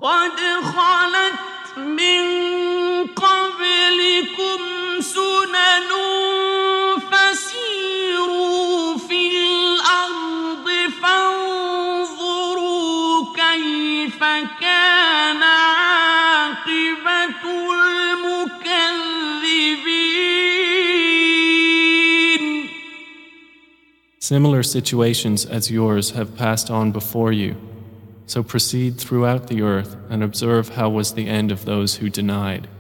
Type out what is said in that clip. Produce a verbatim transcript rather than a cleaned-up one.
قد خلت من قبلكم سنن فسيروا في الأرض فانظروا كيف كان عاقبة المكذبين. Similar situations as yours have passed on before you. So proceed throughout the earth and observe how was the end of those who denied.